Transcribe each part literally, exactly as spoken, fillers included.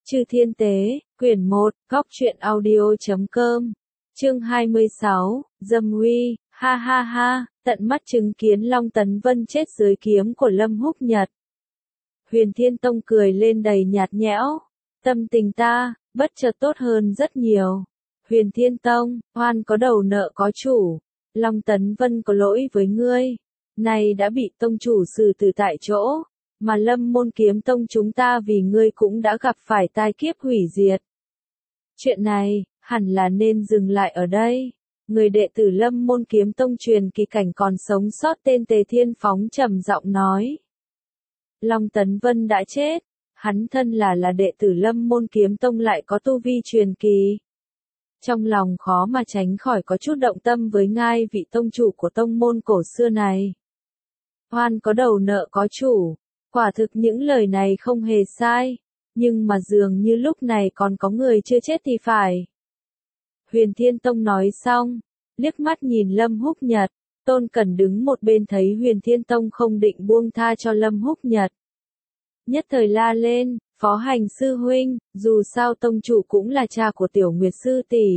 Chư Thiên Tế, quyển một, góc truyện audio chấm com, chương hai mươi sáu, Dâm Uy, ha ha ha, tận mắt chứng kiến Long Tấn Vân chết dưới kiếm của Lâm Húc Nhật. Huyền Thiên Tông cười lên đầy nhạt nhẽo, tâm tình ta, bất chợt tốt hơn rất nhiều. Huyền Thiên Tông, oan có đầu nợ có chủ, Long Tấn Vân có lỗi với ngươi, nay đã bị tông chủ xử tử tại chỗ. Mà Lâm Môn Kiếm Tông chúng ta vì ngươi cũng đã gặp phải tai kiếp hủy diệt. Chuyện này, hẳn là nên dừng lại ở đây. Người đệ tử Lâm Môn Kiếm Tông truyền kỳ cảnh còn sống sót tên Tề Thiên Phóng trầm giọng nói. Long Tấn Vân đã chết, hắn thân là là đệ tử Lâm Môn Kiếm Tông lại có tu vi truyền kỳ. Trong lòng khó mà tránh khỏi có chút động tâm với ngai vị tông chủ của tông môn cổ xưa này. Oan có đầu nợ có chủ. Quả thực những lời này không hề sai, nhưng mà dường như lúc này còn có người chưa chết thì phải. Huyền Thiên Tông nói xong, liếc mắt nhìn Lâm Húc Nhật, Tôn Cẩn đứng một bên thấy Huyền Thiên Tông không định buông tha cho Lâm Húc Nhật. Nhất thời la lên, Phó Hành sư huynh, dù sao tông chủ cũng là cha của Tiểu Nguyệt sư tỷ.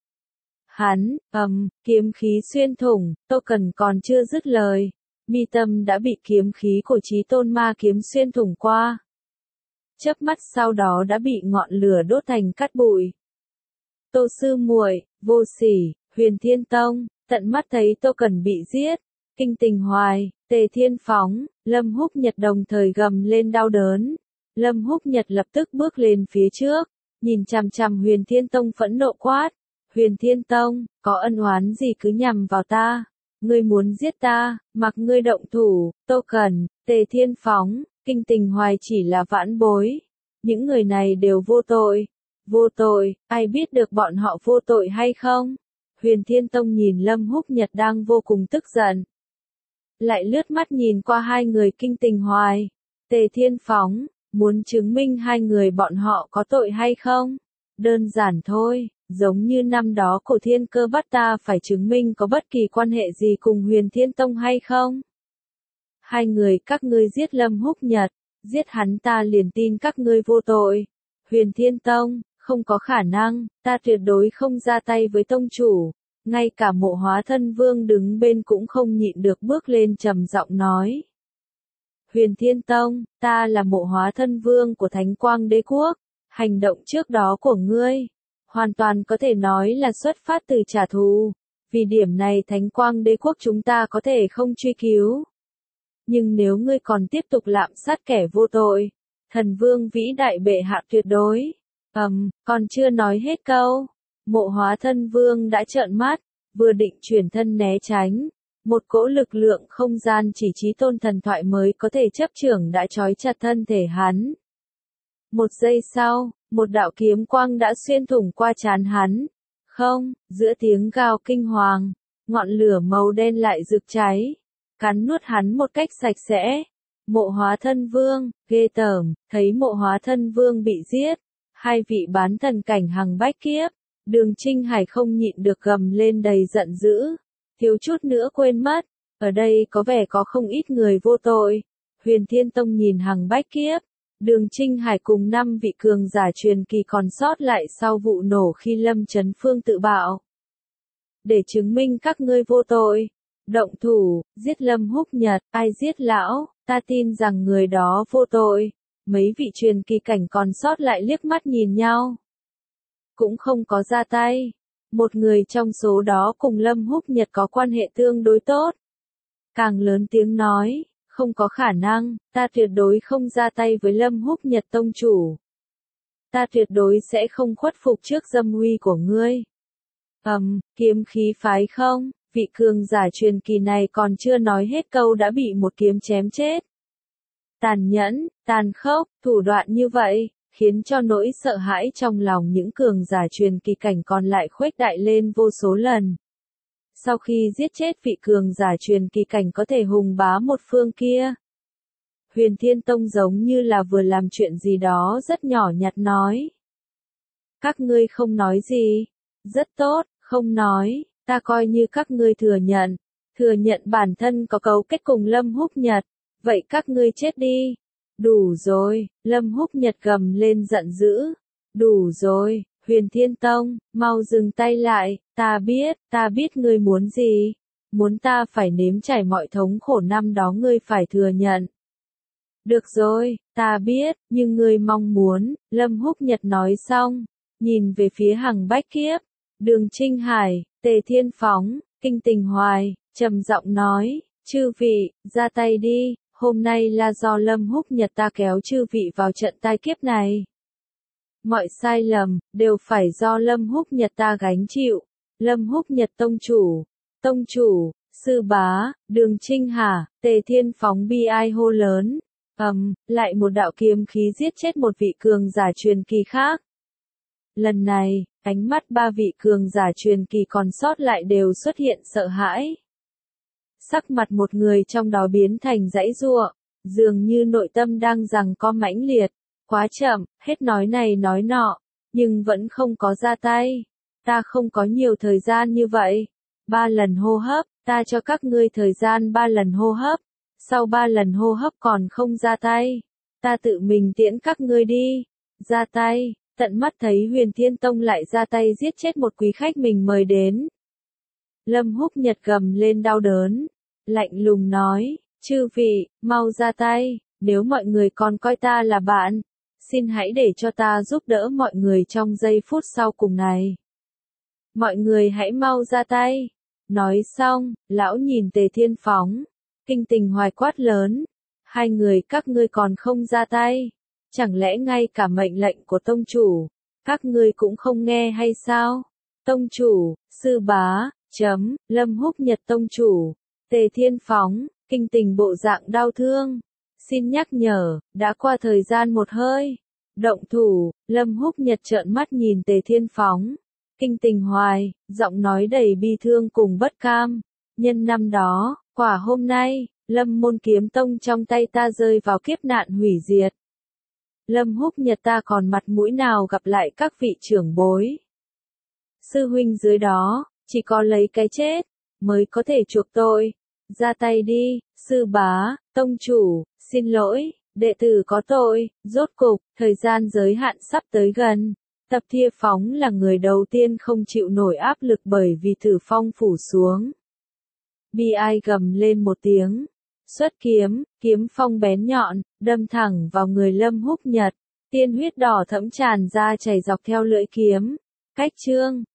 Hắn, ầm, um, kiếm khí xuyên thủng, Tô Cẩn còn chưa dứt lời. Mi tâm đã bị kiếm khí của Chí Tôn Ma kiếm xuyên thủng qua. Chớp mắt sau đó đã bị ngọn lửa đốt thành cát bụi. Tô sư muội, vô sỉ, Huyền Thiên Tông, tận mắt thấy Tô Cẩn bị giết. Kinh Tình Hoài, Tề Thiên Phóng, Lâm Húc Nhật đồng thời gầm lên đau đớn. Lâm Húc Nhật lập tức bước lên phía trước, nhìn chằm chằm Huyền Thiên Tông phẫn nộ quát. Huyền Thiên Tông, có ân oán gì cứ nhằm vào ta. Ngươi muốn giết ta, mặc ngươi động thủ, Tô Cẩn, Tề Thiên Phóng, Kinh Tình Hoài chỉ là vãn bối. Những người này đều vô tội. Vô tội, ai biết được bọn họ vô tội hay không? Huyền Thiên Tông nhìn Lâm Húc Nhật đang vô cùng tức giận. Lại lướt mắt nhìn qua hai người Kinh Tình Hoài, Tề Thiên Phóng, muốn chứng minh hai người bọn họ có tội hay không? Đơn giản thôi. Giống như năm đó Cổ Thiên Cơ bắt ta phải chứng minh có bất kỳ quan hệ gì cùng Huyền Thiên Tông hay không. Hai người các ngươi giết Lâm Húc Nhật, giết hắn ta liền tin các ngươi vô tội. Huyền Thiên Tông, không có khả năng, ta tuyệt đối không ra tay với tông chủ. Ngay cả Mộ Hóa Thân Vương đứng bên cũng không nhịn được bước lên trầm giọng nói. Huyền Thiên Tông, ta là Mộ Hóa Thân Vương của Thánh Quang Đế Quốc, hành động trước đó của ngươi hoàn toàn có thể nói là xuất phát từ trả thù. Vì điểm này Thánh Quang Đế Quốc chúng ta có thể không truy cứu. Nhưng nếu ngươi còn tiếp tục lạm sát kẻ vô tội, thần vương vĩ đại bệ hạ tuyệt đối. Ầm, um, còn chưa nói hết câu. Mộ Hóa Thân Vương đã trợn mắt, vừa định chuyển thân né tránh. Một cỗ lực lượng không gian chỉ Chí Tôn thần thoại mới có thể chấp chưởng đã trói chặt thân thể hắn. Một giây sau, một đạo kiếm quang đã xuyên thủng qua trán hắn. Không, giữa tiếng gào kinh hoàng, ngọn lửa màu đen lại rực cháy, cắn nuốt hắn một cách sạch sẽ. Mộ Hóa Thân Vương, ghê tởm, thấy Mộ Hóa Thân Vương bị giết, hai vị bán thần cảnh hằng bách kiếp, Đường Trinh Hải không nhịn được gầm lên đầy giận dữ, thiếu chút nữa quên mất, ở đây có vẻ có không ít người vô tội. Huyền Thiên Tông nhìn hằng bách kiếp, Đường Trinh Hải cùng năm vị cường giả truyền kỳ còn sót lại sau vụ nổ khi Lâm Chấn Phương tự bạo. Để chứng minh các ngươi vô tội, động thủ, giết Lâm Húc Nhật, ai giết lão, ta tin rằng người đó vô tội. Mấy vị truyền kỳ cảnh còn sót lại liếc mắt nhìn nhau, cũng không có ra tay. Một người trong số đó cùng Lâm Húc Nhật có quan hệ tương đối tốt, càng lớn tiếng nói. Không có khả năng, ta tuyệt đối không ra tay với Lâm Húc Nhật tông chủ. Ta tuyệt đối sẽ không khuất phục trước dâm uy của ngươi. Ầm, um, kiếm khí phái không, vị cường giả truyền kỳ này còn chưa nói hết câu đã bị một kiếm chém chết. Tàn nhẫn, tàn khốc, thủ đoạn như vậy, khiến cho nỗi sợ hãi trong lòng những cường giả truyền kỳ cảnh còn lại khuếch đại lên vô số lần. Sau khi giết chết vị cường giả truyền kỳ cảnh có thể hùng bá một phương kia, Huyền Thiên Tông giống như là vừa làm chuyện gì đó rất nhỏ nhặt nói. Các ngươi không nói gì, rất tốt, không nói, ta coi như các ngươi thừa nhận, thừa nhận bản thân có cấu kết cùng Lâm Húc Nhật, vậy các ngươi chết đi. Đủ rồi, Lâm Húc Nhật gầm lên giận dữ. Đủ rồi, Huyền Thiên Tông, mau dừng tay lại, ta biết, ta biết ngươi muốn gì. Muốn ta phải nếm trải mọi thống khổ năm đó ngươi phải thừa nhận. Được rồi, ta biết, nhưng ngươi mong muốn, Lâm Húc Nhật nói xong, nhìn về phía Hằng Bách Kiếp, Đường Trinh Hải, Tề Thiên Phóng, Kinh Tình Hoài, trầm giọng nói, chư vị, ra tay đi, hôm nay là do Lâm Húc Nhật ta kéo chư vị vào trận tai kiếp này. Mọi sai lầm, đều phải do Lâm Húc Nhật ta gánh chịu. Lâm Húc Nhật tông chủ, tông chủ, sư bá, Đường Trinh Hà, Tề Thiên Phóng bi ai hô lớn. ầm, um, lại một đạo kiếm khí giết chết một vị cường giả truyền kỳ khác. Lần này, ánh mắt ba vị cường giả truyền kỳ còn sót lại đều xuất hiện sợ hãi. Sắc mặt một người trong đó biến thành dãy giụa, dường như nội tâm đang giằng co mãnh liệt. Quá chậm, hết nói này nói nọ, nhưng vẫn không có ra tay. Ta không có nhiều thời gian như vậy. Ba lần hô hấp, ta cho các ngươi thời gian ba lần hô hấp. Sau ba lần hô hấp còn không ra tay, ta tự mình tiễn các ngươi đi. Ra tay, tận mắt thấy Huyền Thiên Tông lại ra tay giết chết một quý khách mình mời đến. Lâm Húc Nhật gầm lên đau đớn, lạnh lùng nói, chư vị, mau ra tay, nếu mọi người còn coi ta là bạn, xin hãy để cho ta giúp đỡ mọi người trong giây phút sau cùng này. Mọi người hãy mau ra tay. Nói xong, lão nhìn Tề Thiên Phóng, Kinh Tình Hoài quát lớn, hai người các ngươi còn không ra tay, chẳng lẽ ngay cả mệnh lệnh của tông chủ, các ngươi cũng không nghe hay sao? Tông chủ, sư bá, chấm, Lâm Húc Nhật tông chủ, Tề Thiên Phóng, Kinh Tình bộ dạng đau thương. Xin nhắc nhở, đã qua thời gian một hơi. Động thủ, Lâm Húc Nhật trợn mắt nhìn Tề Thiên Phóng, Kinh Tình Hoài, giọng nói đầy bi thương cùng bất cam. Nhân năm đó, quả hôm nay, Lâm Môn Kiếm Tông trong tay ta rơi vào kiếp nạn hủy diệt. Lâm Húc Nhật ta còn mặt mũi nào gặp lại các vị trưởng bối. Sư huynh dưới đó, chỉ có lấy cái chết, mới có thể chuộc tội. Ra tay đi, sư bá, tông chủ, xin lỗi, đệ tử có tội. Rốt cục, thời gian giới hạn sắp tới gần. Tập Thiê Phóng là người đầu tiên không chịu nổi áp lực bởi vì tử phong phủ xuống. Bi ai gầm lên một tiếng, xuất kiếm, kiếm phong bén nhọn, đâm thẳng vào người Lâm Húc Nhật. Tiên huyết đỏ thẫm tràn ra chảy dọc theo lưỡi kiếm. Cách chương,